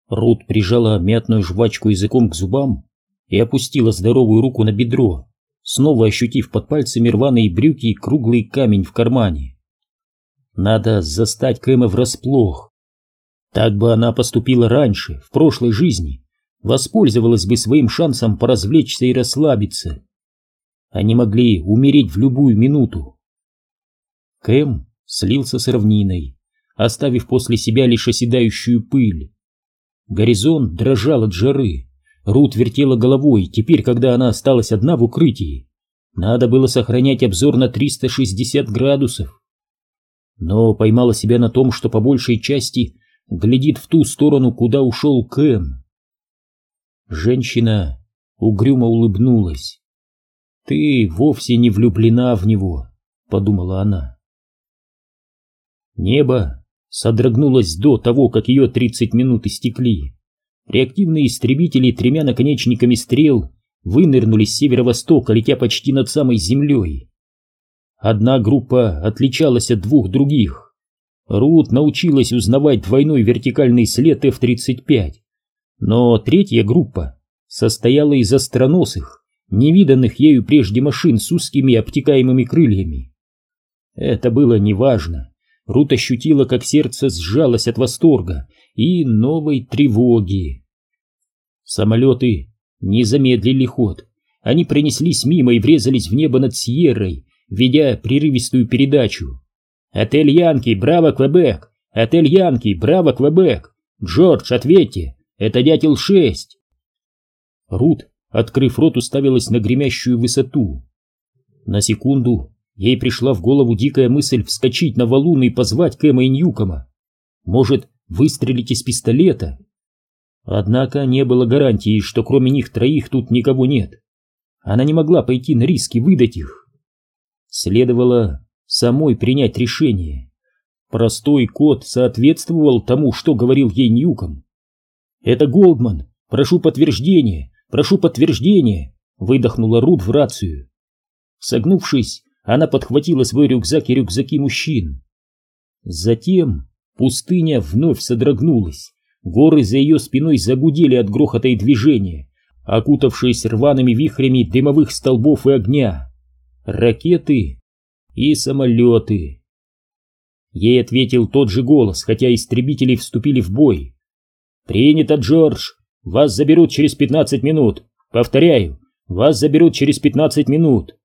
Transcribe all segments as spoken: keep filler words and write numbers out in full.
Рут прижала мятную жвачку языком к зубам и опустила здоровую руку на бедро, снова ощутив под пальцами рваные брюки и круглый камень в кармане. Надо застать Кэма врасплох. Так бы она поступила раньше, в прошлой жизни, воспользовалась бы своим шансом поразвлечься и расслабиться. Они могли умереть в любую минуту. Кэм слился с равниной, оставив после себя лишь оседающую пыль. Горизонт дрожал от жары. Рут вертела головой, теперь, когда она осталась одна в укрытии. Надо было сохранять обзор на триста шестьдесят градусов. Но поймала себя на том, что по большей части глядит в ту сторону, куда ушел Кэм. Женщина угрюмо улыбнулась. «Ты вовсе не влюблена в него», — подумала она. Небо содрогнулось до того, как ее тридцать минут истекли. Реактивные истребители тремя наконечниками стрел вынырнули с северо-востока, летя почти над самой землей. Одна группа отличалась от двух других. Рут научилась узнавать двойной вертикальный след эф тридцать пять, но третья группа состояла из остроносых, невиданных ею прежде машин с узкими обтекаемыми крыльями. Это было неважно. Рут ощутила, как сердце сжалось от восторга и новой тревоги. Самолеты не замедлили ход. Они пронеслись мимо и врезались в небо над Сьеррой, ведя прерывистую передачу. «Отель Янки, браво, Квебек! Отель Янки, браво, Квебек! Джордж, ответьте! Это Дятел шесть!» Рут, открыв рот, уставилась на гремящую высоту. На секунду ей пришла в голову дикая мысль вскочить на валун и позвать Кэма и Ньюкома. Может, выстрелить из пистолета? Однако не было гарантии, что кроме них троих тут никого нет. Она не могла пойти на риск и выдать их. Следовало самой принять решение. Простой код соответствовал тому, что говорил ей Ньюком. «Это Голдман! Прошу подтверждения! Прошу подтверждения!» — выдохнула Рут в рацию. Согнувшись, она подхватила свой рюкзак и рюкзаки мужчин. Затем пустыня вновь содрогнулась. Горы за ее спиной загудели от грохота и движения, окутавшись рваными вихрями дымовых столбов и огня. Ракеты и самолеты. Ей ответил тот же голос, хотя истребители вступили в бой. «Принято, Джордж! Вас заберут через пятнадцать минут! Повторяю, вас заберут через пятнадцать минут!»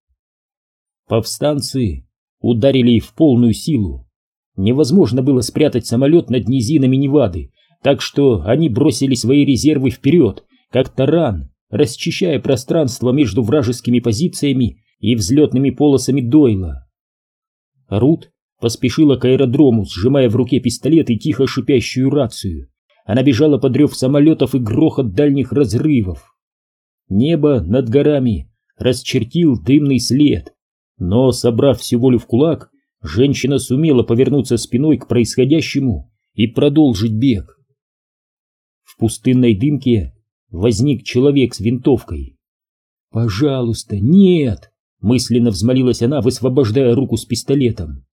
Повстанцы ударили в полную силу. Невозможно было спрятать самолет над низинами Невады, так что они бросили свои резервы вперед, как таран, расчищая пространство между вражескими позициями и взлетными полосами Дойла. Рут поспешила к аэродрому, сжимая в руке пистолет и тихо шипящую рацию. Она бежала под рев самолетов и грохот дальних разрывов. Небо над горами расчертил дымный след, но, собрав всю волю в кулак, женщина сумела повернуться спиной к происходящему и продолжить бег. В пустынной дымке возник человек с винтовкой. «Пожалуйста, нет!» — мысленно взмолилась она, высвобождая руку с пистолетом.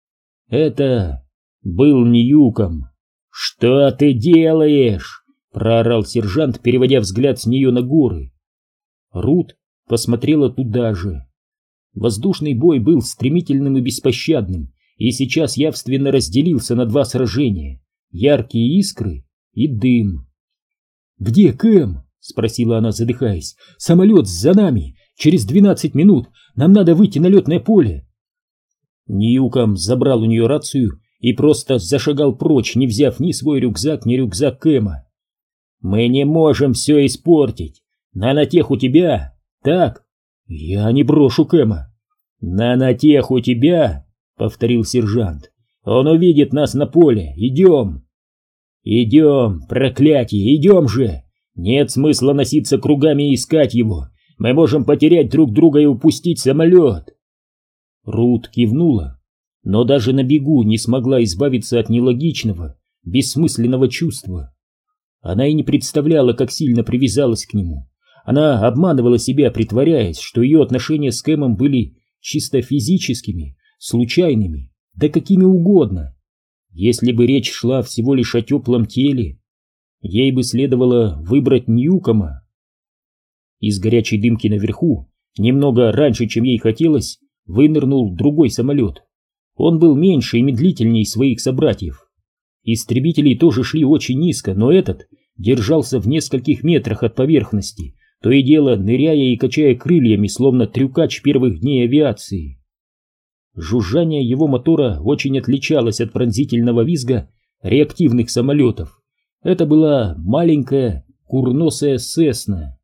Это был Ньюком. «Что ты делаешь?» — проорал сержант, переводя взгляд с нее на горы. Рут посмотрела туда же. Воздушный бой был стремительным и беспощадным, и сейчас явственно разделился на два сражения — яркие искры и дым. «Где Кэм?» — спросила она, задыхаясь. «Самолет за нами! Через двенадцать минут! Нам надо выйти на летное поле!» Ньюком забрал у нее рацию и просто зашагал прочь, не взяв ни свой рюкзак, ни рюкзак Кэма. «Мы не можем все испортить! Нанотех у тебя? Так? Я не брошу Кэма!» «Нанотех у тебя?» — повторил сержант. «Он увидит нас на поле! Идем!» «Идем, проклятие, идем же! Нет смысла носиться кругами и искать его! Мы можем потерять друг друга и упустить самолет!» Рут кивнула, но даже на бегу не смогла избавиться от нелогичного, бессмысленного чувства. Она и не представляла, как сильно привязалась к нему. Она обманывала себя, притворяясь, что ее отношения с Кэмом были чисто физическими, случайными, да какими угодно. Если бы речь шла всего лишь о теплом теле. ей бы следовало выбрать Ньюкома. Из горячей дымки наверху, немного раньше, чем ей хотелось, вынырнул другой самолет. Он был меньше и медлительнее своих собратьев. Истребители тоже шли очень низко, но этот держался в нескольких метрах от поверхности, то и дело ныряя и качая крыльями, словно трюкач первых дней авиации. Жужжание его мотора очень отличалось от пронзительного визга реактивных самолетов. Это была маленькая курносая Сесна.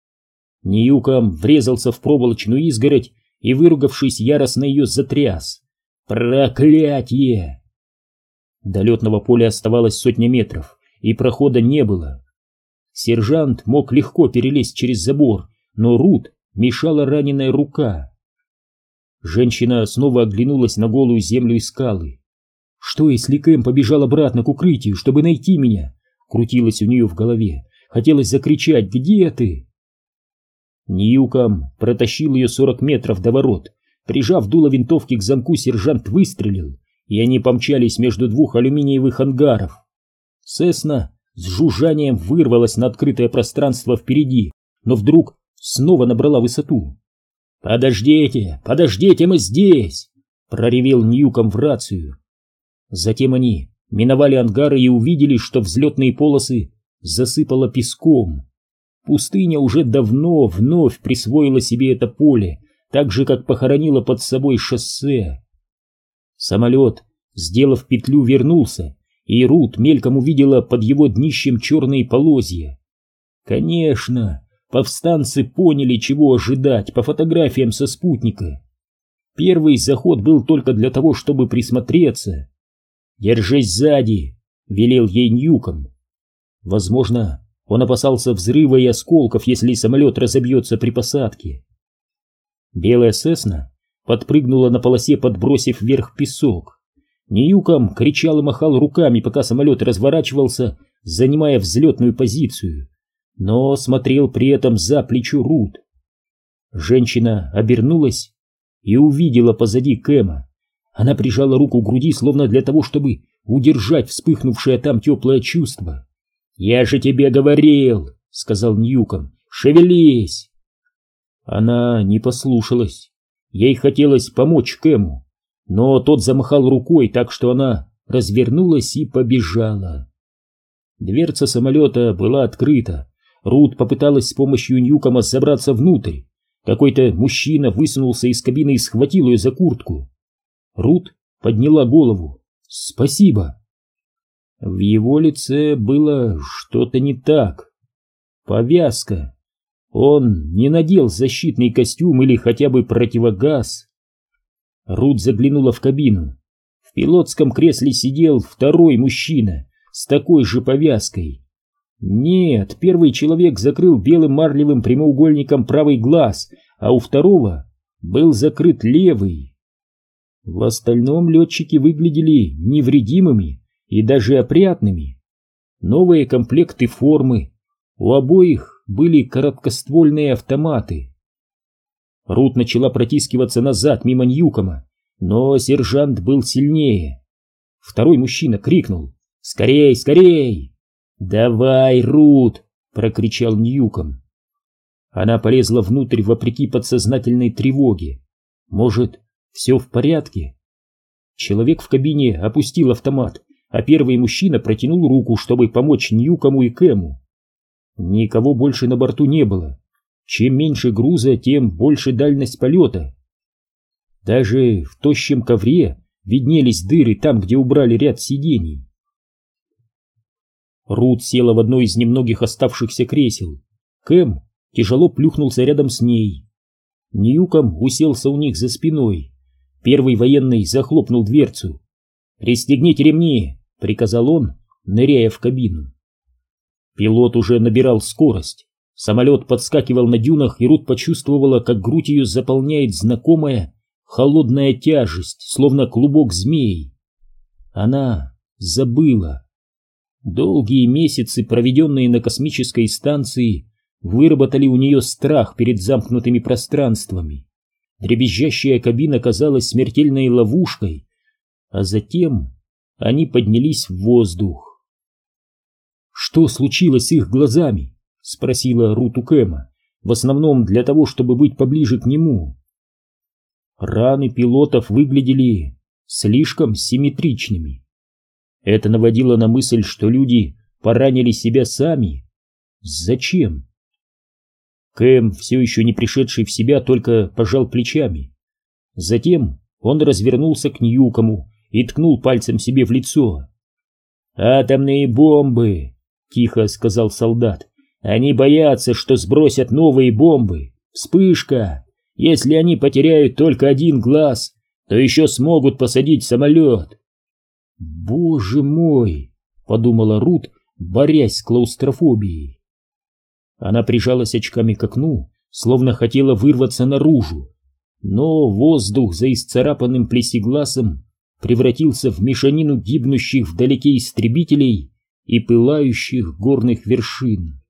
Ньюком врезался в проволочную изгородь и, выругавшись, яростно ее затряс. Проклятье! До летного поля оставалось сотня метров, и прохода не было. Сержант мог легко перелезть через забор, но Рут мешала раненая рука. Женщина снова оглянулась на голую землю и скалы. «Что, если Кэм побежал обратно к укрытию, чтобы найти меня?» Крутилось у нее в голове. Хотелось закричать: «Где ты?» Ньюком протащил ее сорок метров до ворот. Прижав дуло винтовки к замку, сержант выстрелил, и они помчались между двух алюминиевых ангаров. Сесна с жужжанием вырвалась на открытое пространство впереди, но вдруг снова набрала высоту. «Подождите, подождите, мы здесь!» — проревел Ньюком в рацию. Затем они миновали ангары и увидели, что взлетные полосы засыпало песком. Пустыня уже давно вновь присвоила себе это поле, так же, как похоронила под собой шоссе. Самолет, сделав петлю, вернулся, и Рут мельком увидела под его днищем черные полозья. Конечно, повстанцы поняли, чего ожидать по фотографиям со спутника. Первый заход был только для того, чтобы присмотреться. «Держись сзади», — велел ей Ньюком. Возможно, он опасался взрыва и осколков, если самолет разобьется при посадке. Белая Сесна подпрыгнула на полосе, подбросив вверх песок. Ньюком кричал и махал руками, пока самолет разворачивался, занимая взлетную позицию, но смотрел при этом за плечо Рут. Женщина обернулась и увидела позади Кэма. Она прижала руку к груди, словно для того, чтобы удержать вспыхнувшее там теплое чувство. «Я же тебе говорил», — сказал Ньюком, — «шевелись». Она не послушалась. Ей хотелось помочь Кэму, но тот замахал рукой так, что она развернулась и побежала. Дверца самолета была открыта. Рут попыталась с помощью Ньюкома забраться внутрь. Какой-то мужчина высунулся из кабины и схватил ее за куртку. Рут подняла голову. «Спасибо». В его лице было что-то не так. Повязка. Он не надел защитный костюм или хотя бы противогаз. Рут заглянула в кабину. В пилотском кресле сидел второй мужчина с такой же повязкой. Нет, первый человек закрыл белым марлевым прямоугольником правый глаз, а у второго был закрыт левый. В остальном летчики выглядели невредимыми и даже опрятными. Новые комплекты формы, у обоих были короткоствольные автоматы. Рут начала протискиваться назад мимо Ньюкома, но сержант был сильнее. Второй мужчина крикнул: «Скорей, скорей!» «Давай, Рут!» — прокричал Ньюком. Она полезла внутрь вопреки подсознательной тревоге. Может, все в порядке? Человек в кабине опустил автомат, а первый мужчина протянул руку, чтобы помочь Ньюкому и Кэму. Никого больше на борту не было. Чем меньше груза, тем больше дальность полета. Даже в тощем ковре виднелись дыры там, где убрали ряд сидений. Рут села в одно из немногих оставшихся кресел. Кэм тяжело плюхнулся рядом с ней. Ньюком уселся у них за спиной. Первый военный захлопнул дверцу. «Пристегните ремни!» — приказал он, ныряя в кабину. Пилот уже набирал скорость. Самолет подскакивал на дюнах, и Рут почувствовала, как грудь ее заполняет знакомая холодная тяжесть, словно клубок змей. Она забыла. Долгие месяцы, проведенные на космической станции, выработали у нее страх перед замкнутыми пространствами. Дребезжащая кабина казалась смертельной ловушкой, а затем они поднялись в воздух. «Что случилось с их глазами?» — спросила Рут у Кэма, в основном для того, чтобы быть поближе к нему. Раны пилотов выглядели слишком симметричными. Это наводило на мысль, что люди поранили себя сами. Зачем? Кэм, все еще не пришедший в себя, только пожал плечами. Затем он развернулся к Ньюкому и ткнул пальцем себе в лицо. «Атомные бомбы!» — тихо сказал солдат. «Они боятся, что сбросят новые бомбы. Вспышка! Если они потеряют только один глаз, то еще смогут посадить самолет». «Боже мой!» — подумала Рут, борясь с клаустрофобией. Она прижалась очками к окну, словно хотела вырваться наружу, но воздух за исцарапанным плексигласом превратился в мешанину гибнущих вдалеке истребителей и пылающих горных вершин.